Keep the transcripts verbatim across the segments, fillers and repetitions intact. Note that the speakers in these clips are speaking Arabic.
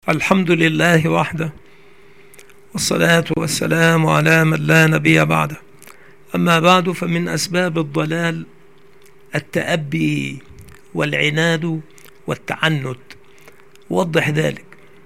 الحمد لله وحده، والصلاة والسلام على من لا نبي بعده. أما بعد، فمن أسباب الضلال التأبي والعناد والتعنت. وضح ذلك.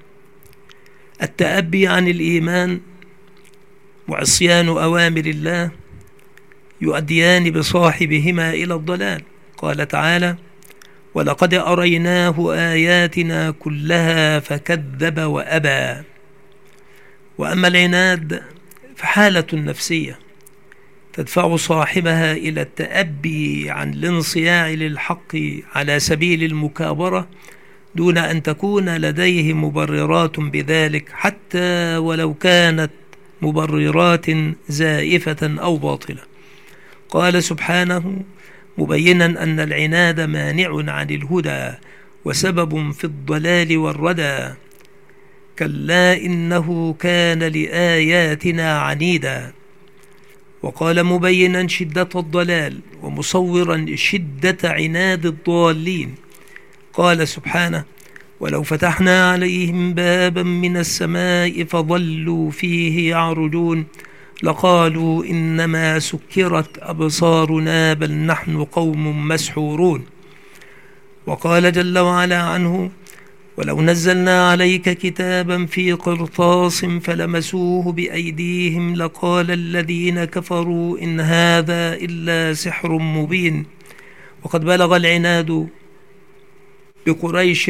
التأبي عن الإيمان وعصيان أوامر الله يؤديان بصاحبهما إلى الضلال. قال تعالى: ولقد أريناه آياتنا كلها فكذب وأبى. وأما العناد فحالة نفسية تدفع صاحبها إلى التأبي عن الانصياع للحق على سبيل المكابرة دون أن تكون لديه مبررات بذلك، حتى ولو كانت مبررات زائفة أو باطلة. قال سبحانه مبينا أن العناد مانع عن الهدى وسبب في الضلال والردى: كلا إنه كان لآياتنا عنيدا. وقال مبينا شدة الضلال ومصورا شدة عناد الضالين. قال سبحانه: ولو فتحنا عليهم بابا من السماء فظلوا فيه يعرجون لقالوا إنما سكرت أبصارنا بل نحن قوم مسحورون. وقال جل وعلا عنه: ولو نزلنا عليك كتابا في قرطاس فلمسوه بأيديهم لقال الذين كفروا إن هذا إلا سحر مبين. وقد بلغ العناد بقريش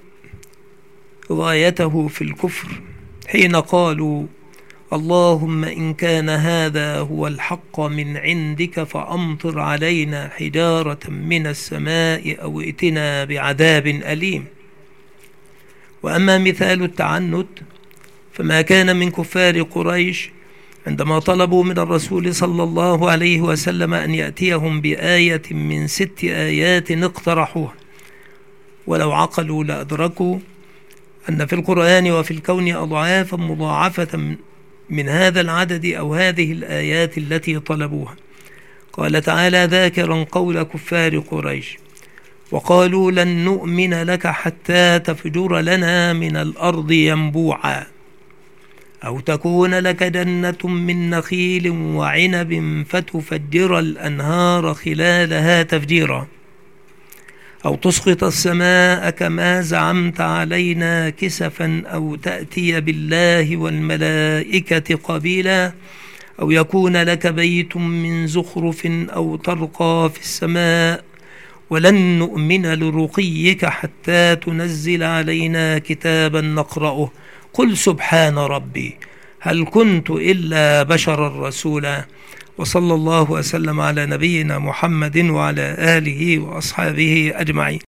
غايته في الكفر حين قالوا: اللهم إن كان هذا هو الحق من عندك فأمطر علينا حجارة من السماء أو ائتنا بعذاب أليم. وأما مثال التعنت فما كان من كفار قريش عندما طلبوا من الرسول صلى الله عليه وسلم أن يأتيهم بآية من ست آيات اقترحوها، ولو عقلوا لأدركوا أن في القرآن وفي الكون أضعافا مضاعفة من هذا العدد أو هذه الآيات التي طلبوها. قال تعالى ذاكرا قول كفار قريش: وقالوا لن نؤمن لك حتى تفجر لنا من الأرض ينبوعا أو تكون لك جنة من نخيل وعنب فتفجر الأنهار خلالها تفجيرا أو تسقط السماء كما زعمت علينا كسفا أو تأتي بالله والملائكة قبيلا أو يكون لك بيت من زخرف أو ترقى في السماء ولن نؤمن لرقيك حتى تنزل علينا كتابا نقرأه قل سبحان ربي هل كنت إلا بشرا رسولا. وصلى الله وسلم على نبينا محمد وعلى آله وأصحابه أجمعين.